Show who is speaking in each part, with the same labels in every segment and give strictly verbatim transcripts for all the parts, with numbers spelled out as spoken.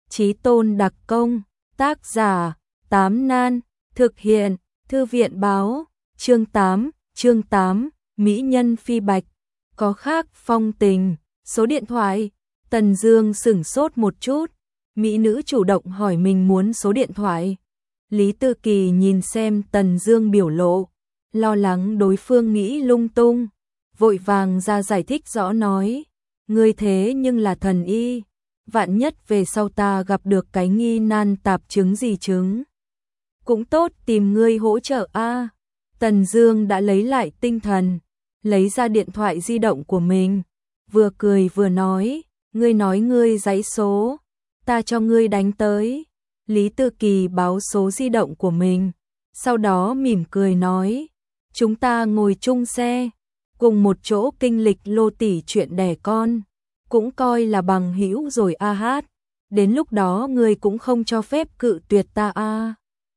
Speaker 1: Chí tôn đặc công, tác giả, Tám Nan, thực hiện, Thư viện báo, chương tám, chương tám, Mỹ nhân phi bạch, có khác phong tình, số điện thoại. Tần Dương sửng sốt một chút, mỹ nữ chủ động hỏi mình muốn số điện thoại. Lý Tư Kỳ nhìn xem Tần Dương biểu lộ, lo lắng đối phương nghĩ lung tung, vội vàng ra giải thích rõ nói, ngươi thế nhưng là thần y, vạn nhất về sau ta gặp được cái nghi nan tạp chứng gì chứng, cũng tốt tìm ngươi hỗ trợ a. Tần Dương đã lấy lại tinh thần, lấy ra điện thoại di động của mình, vừa cười vừa nói, ngươi nói ngươi dãy số, ta cho ngươi đánh tới. Lý Tư Kỳ báo số di động của mình, sau đó mỉm cười nói, chúng ta ngồi chung xe, cùng một chỗ kinh lịch Lô tỷ chuyện đẻ con, cũng coi là bằng hữu rồi a hát, đến lúc đó ngươi cũng không cho phép cự tuyệt ta a.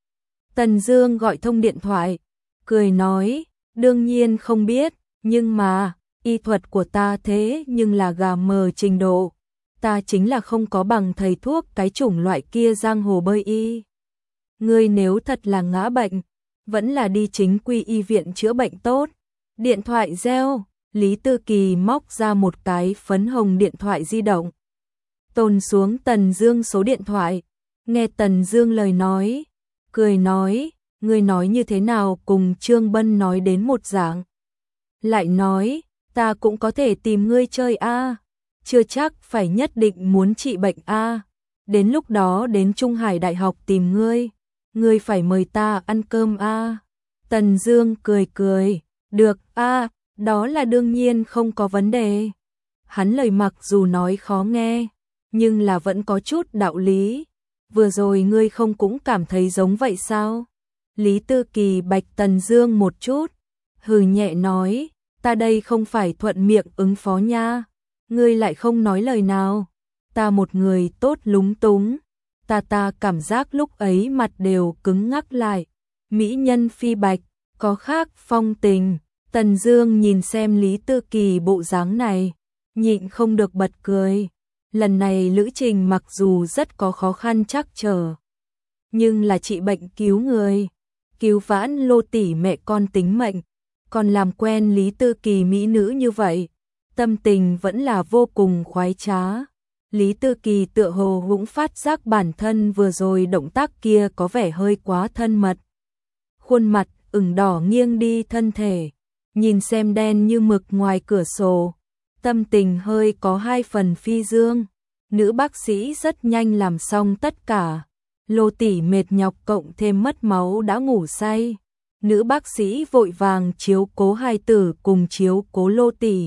Speaker 1: Tần Dương gọi thông điện thoại, cười nói, đương nhiên không biết, nhưng mà, y thuật của ta thế nhưng là gà mờ trình độ, ta chính là không có bằng thầy thuốc cái chủng loại kia giang hồ bơi y. Ngươi nếu thật là ngã bệnh, vẫn là đi chính quy y viện chữa bệnh tốt. Điện thoại reo, Lý Tư Kỳ móc ra một cái phấn hồng điện thoại di động, tồn xuống Tần Dương số điện thoại, nghe Tần Dương lời nói, cười nói, ngươi nói như thế nào cùng Trương Bân nói đến một dạng. Lại nói, ta cũng có thể tìm ngươi chơi a, chưa chắc phải nhất định muốn trị bệnh a, đến lúc đó đến Trung Hải Đại học tìm ngươi, ngươi phải mời ta ăn cơm a. Tần Dương cười cười, được a, đó là đương nhiên không có vấn đề. Hắn lời mặc dù nói khó nghe, nhưng là vẫn có chút đạo lý. Vừa rồi ngươi không cũng cảm thấy giống vậy sao? Lý Tư Kỳ bạch Tần Dương một chút, hừ nhẹ nói, ta đây không phải thuận miệng ứng phó nha, ngươi lại không nói lời nào. Ta một người tốt lúng túng, ta ta cảm giác lúc ấy mặt đều cứng ngắc lại. Mỹ nhân phi bạch, có khác phong tình. Tần Dương nhìn xem Lý Tư Kỳ bộ dáng này, nhịn không được bật cười. Lần này lữ trình mặc dù rất có khó khăn trắc trở, nhưng là trị bệnh cứu người, cứu vãn Lô tỷ mẹ con tính mệnh, còn làm quen Lý Tư Kỳ mỹ nữ như vậy, tâm tình vẫn là vô cùng khoái trá. Lý Tư Kỳ tựa hồ cũng phát giác bản thân vừa rồi động tác kia có vẻ hơi quá thân mật. Khuôn mặt ửng đỏ nghiêng đi thân thể, nhìn xem đen như mực ngoài cửa sổ, tâm tình hơi có hai phần phi dương. Nữ bác sĩ rất nhanh làm xong tất cả, Lô tỷ mệt nhọc cộng thêm mất máu đã ngủ say. Nữ bác sĩ vội vàng chiếu cố hài tử cùng chiếu cố Lô tỷ.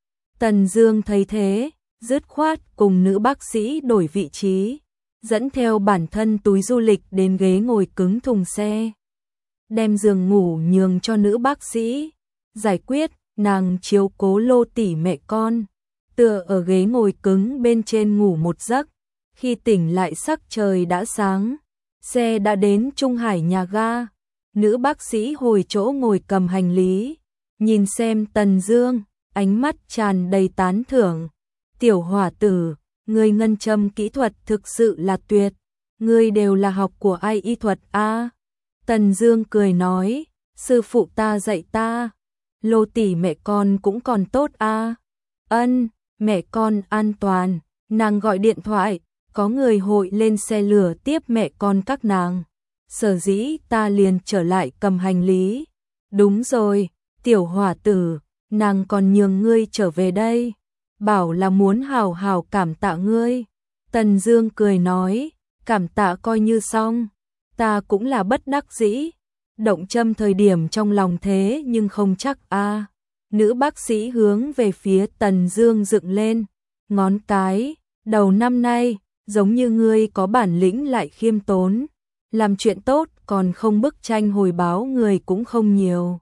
Speaker 1: Tần Dương thấy thế, dứt khoát cùng nữ bác sĩ đổi vị trí, dẫn theo bản thân túi du lịch đến ghế ngồi cứng thùng xe, đem giường ngủ nhường cho nữ bác sĩ, giải quyết nàng chiếu cố Lô tỷ mẹ con, tựa ở ghế ngồi cứng bên trên ngủ một giấc. Khi tỉnh lại sắc trời đã sáng, xe đã đến Trung Hải nhà ga. Nữ bác sĩ hồi chỗ ngồi cầm hành lý, nhìn xem Tần Dương, ánh mắt tràn đầy tán thưởng. Tiểu hỏa tử, ngươi ngân châm kỹ thuật thực sự là tuyệt, ngươi đều là học của ai y thuật a? Tần Dương cười nói, sư phụ ta dạy ta. Lô tỷ mẹ con cũng còn tốt a. Ân, mẹ con an toàn, nàng gọi điện thoại, có người hội lên xe lửa tiếp mẹ con các nàng. Sở dĩ ta liền trở lại cầm hành lý. Đúng rồi, tiểu hỏa tử, nàng còn nhường ngươi trở về đây, bảo là muốn hào hào cảm tạ ngươi. Tần Dương cười nói, cảm tạ coi như xong, ta cũng là bất đắc dĩ. Động châm thời điểm trong lòng thế nhưng không chắc a. Nữ bác sĩ hướng về phía Tần Dương dựng lên ngón cái, đầu năm nay, giống như ngươi có bản lĩnh lại khiêm tốn, làm chuyện tốt còn không bức tranh hồi báo người cũng không nhiều.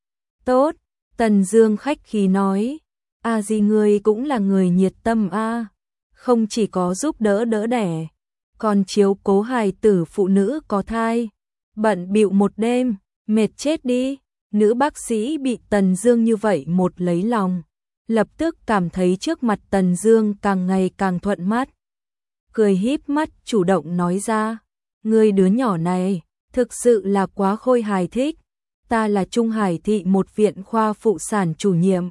Speaker 1: Tốt, Tần Dương khách khí nói, a gì ngươi cũng là người nhiệt tâm a, không chỉ có giúp đỡ đỡ đẻ, còn chiếu cố hài tử phụ nữ có thai, bận bịu một đêm, mệt chết đi. Nữ bác sĩ bị Tần Dương như vậy một lấy lòng, lập tức cảm thấy trước mặt Tần Dương càng ngày càng thuận mắt. cười híp mắt chủ động nói ra, ngươi đứa nhỏ này, thực sự là quá khôi hài thích, ta là Trung Hải thị một viện khoa phụ sản chủ nhiệm.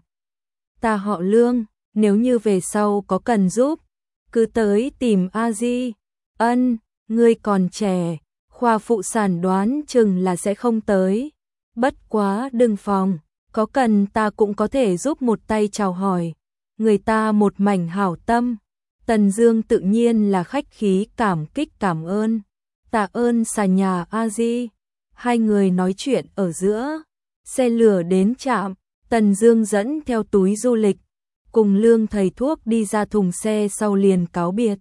Speaker 1: Ta họ Lương, nếu như về sau có cần giúp, cứ tới tìm A Di. Ân, ngươi còn trẻ, khoa phụ sản đoán chừng là sẽ không tới. Bất quá đừng phòng, có cần ta cũng có thể giúp một tay chào hỏi. Người ta một mảnh hảo tâm. Tần Dương tự nhiên là khách khí cảm kích cảm ơn. Tạ ơn xà nhà A Di. Hai người nói chuyện ở giữa. Xe lửa đến trạm, Tần Dương dẫn theo túi du lịch, cùng Lương thầy thuốc đi ra thùng xe sau liền cáo biệt.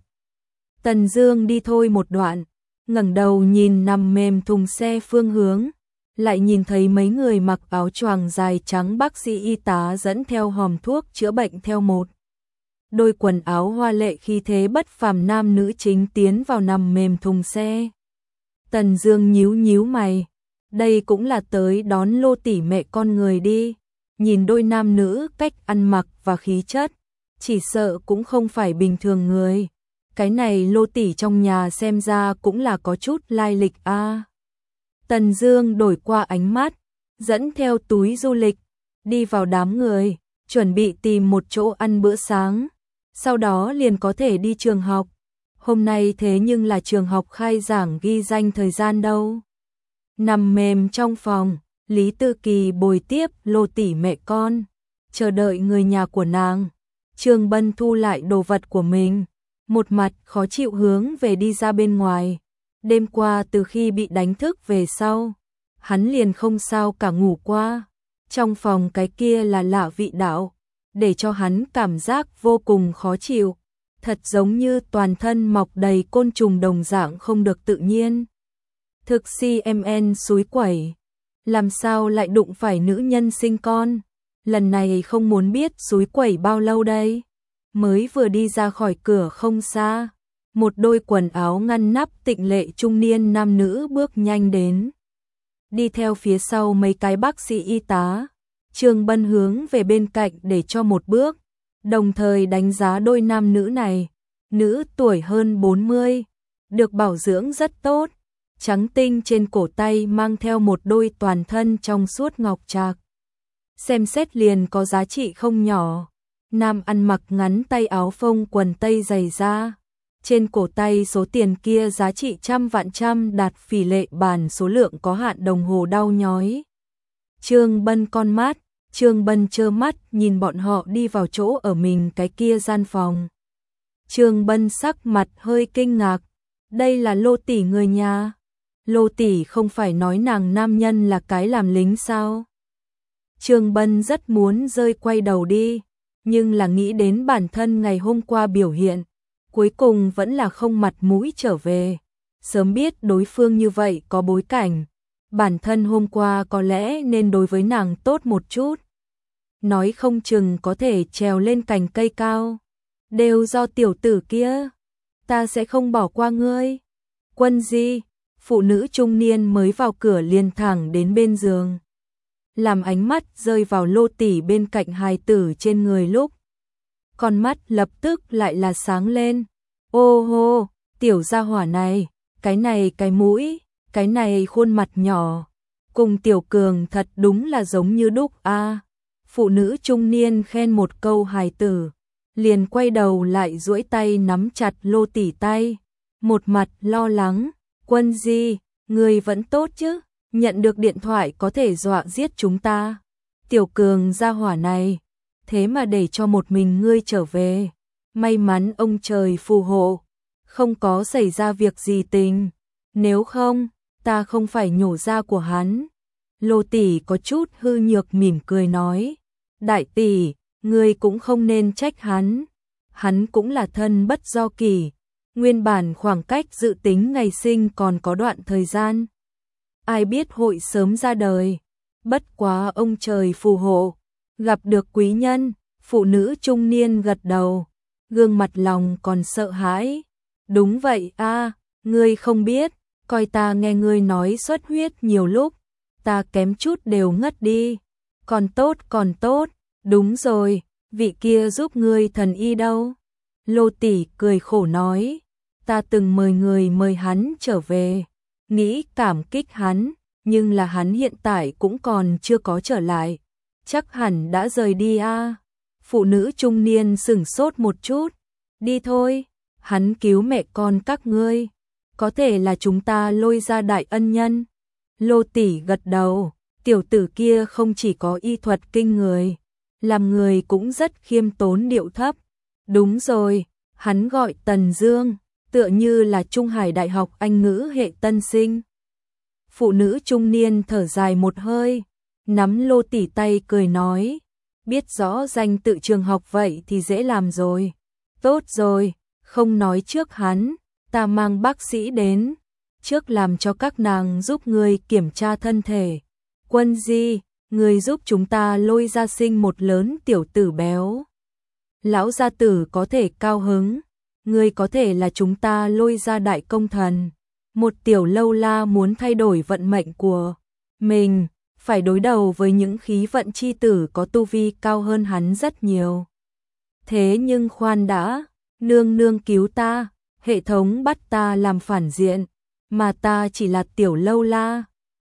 Speaker 1: Tần Dương đi thôi một đoạn, ngẩng đầu nhìn nằm mềm thùng xe phương hướng, lại nhìn thấy mấy người mặc áo choàng dài trắng bác sĩ y tá dẫn theo hòm thuốc chữa bệnh theo một đôi quần áo hoa lệ khí thế bất phàm nam nữ chính tiến vào nằm mềm thùng xe. Tần Dương nhíu nhíu mày, đây cũng là tới đón Lô tỷ mẹ con người đi. Nhìn đôi nam nữ cách ăn mặc và khí chất, chỉ sợ cũng không phải bình thường người. Cái này Lô tỷ trong nhà xem ra cũng là có chút lai lịch a. À. Tần Dương đổi qua ánh mắt, dẫn theo túi du lịch, đi vào đám người, chuẩn bị tìm một chỗ ăn bữa sáng, sau đó liền có thể đi trường học. Hôm nay thế nhưng là trường học khai giảng ghi danh thời gian đâu. Nằm mềm trong phòng, Lý Tư Kỳ bồi tiếp Lô tỷ mẹ con, chờ đợi người nhà của nàng. Trương Bân thu lại đồ vật của mình, một mặt khó chịu hướng về đi ra bên ngoài. Đêm qua từ khi bị đánh thức về sau, hắn liền không sao cả ngủ qua. Trong phòng cái kia là lạ vị đạo, để cho hắn cảm giác vô cùng khó chịu, thật giống như toàn thân mọc đầy côn trùng đồng dạng không được tự nhiên. Thực si em en suối quẩy, làm sao lại đụng phải nữ nhân sinh con, lần này không muốn biết suối quẩy bao lâu đây. Mới vừa đi ra khỏi cửa không xa, một đôi quần áo ngăn nắp tịnh lệ trung niên nam nữ bước nhanh đến. Đi theo phía sau mấy cái bác sĩ y tá, Trương Bân hướng về bên cạnh để cho một bước, đồng thời đánh giá đôi nam nữ này. Nữ tuổi hơn bốn mươi, được bảo dưỡng rất tốt, trắng tinh trên cổ tay mang theo một đôi toàn thân trong suốt ngọc trạc. Xem xét liền có giá trị không nhỏ. Nam ăn mặc ngắn tay áo phông quần tây dày da. Trên cổ tay số tiền kia giá trị trăm vạn trăm đạt phỉ lệ bản số lượng có hạn đồng hồ đau nhói. Trương Bân con mắt, Trương Bân trơ mắt nhìn bọn họ đi vào chỗ ở mình cái kia gian phòng. Trương Bân sắc mặt hơi kinh ngạc, đây là Lô tỷ người nhà. Lô tỷ không phải nói nàng nam nhân là cái làm lính sao? Trương Bân rất muốn rơi quay đầu đi, nhưng là nghĩ đến bản thân ngày hôm qua biểu hiện, cuối cùng vẫn là không mặt mũi trở về. Sớm biết đối phương như vậy có bối cảnh, bản thân hôm qua có lẽ nên đối với nàng tốt một chút. Nói không chừng có thể trèo lên cành cây cao. Đều do tiểu tử kia, ta sẽ không bỏ qua ngươi. Quân Di, phụ nữ trung niên mới vào cửa liền thẳng đến bên giường. Làm ánh mắt rơi vào Lô tỷ bên cạnh hài tử trên người lúc, con mắt lập tức lại là sáng lên. Ô hô, tiểu gia hỏa này, cái này cái mũi, cái này khuôn mặt nhỏ, cùng Tiểu Cường thật đúng là giống như đúc a. À. Phụ nữ trung niên khen một câu hài tử, liền quay đầu lại duỗi tay nắm chặt Lô tỷ tay, một mặt lo lắng. Quân Di, ngươi vẫn tốt chứ? Nhận được điện thoại có thể dọa giết chúng ta. Tiểu Cường gia hỏa này, thế mà để cho một mình ngươi trở về. May mắn ông trời phù hộ, không có xảy ra việc gì tình. Nếu không, ta không phải nhổ da của hắn. Lô tỷ có chút hư nhược mỉm cười nói. Đại tỷ, ngươi cũng không nên trách hắn. Hắn cũng là thân bất do kỳ. Nguyên bản khoảng cách dự tính ngày sinh còn có đoạn thời gian. Ai biết hội sớm ra đời. Bất quá ông trời phù hộ, gặp được quý nhân. Phụ nữ trung niên gật đầu, gương mặt lòng còn sợ hãi. Đúng vậy a, ngươi không biết, coi ta nghe ngươi nói xuất huyết nhiều lúc, ta kém chút đều ngất đi. Còn tốt còn tốt, đúng rồi, vị kia giúp ngươi thần y đâu? Lô tỷ cười khổ nói, ta từng mời người mời hắn trở về, nghĩ cảm kích hắn, nhưng là hắn hiện tại cũng còn chưa có trở lại, chắc hẳn đã rời đi a. À. Phụ nữ trung niên sửng sốt một chút, đi thôi, hắn cứu mẹ con các ngươi, có thể là chúng ta Lôi gia đại ân nhân. Lô tỷ gật đầu, tiểu tử kia không chỉ có y thuật kinh người, làm người cũng rất khiêm tốn điệu thấp. Đúng rồi, hắn gọi Tần Dương, tựa như là Trung Hải Đại học Anh ngữ hệ tân sinh. Phụ nữ trung niên thở dài một hơi, nắm Lô tỷ tay cười nói, biết rõ danh tự trường học vậy thì dễ làm rồi. Tốt rồi, không nói trước hắn, ta mang bác sĩ đến, trước làm cho các nàng giúp người kiểm tra thân thể. Quân Di, người giúp chúng ta Lôi gia sinh một lớn tiểu tử béo. Lão gia tử có thể cao hứng, người có thể là chúng ta Lôi gia đại công thần. Một tiểu lâu la muốn thay đổi vận mệnh của mình, phải đối đầu với những khí vận chi tử có tu vi cao hơn hắn rất nhiều. Thế nhưng khoan đã, nương nương cứu ta, hệ thống bắt ta làm phản diện, mà ta chỉ là tiểu lâu la,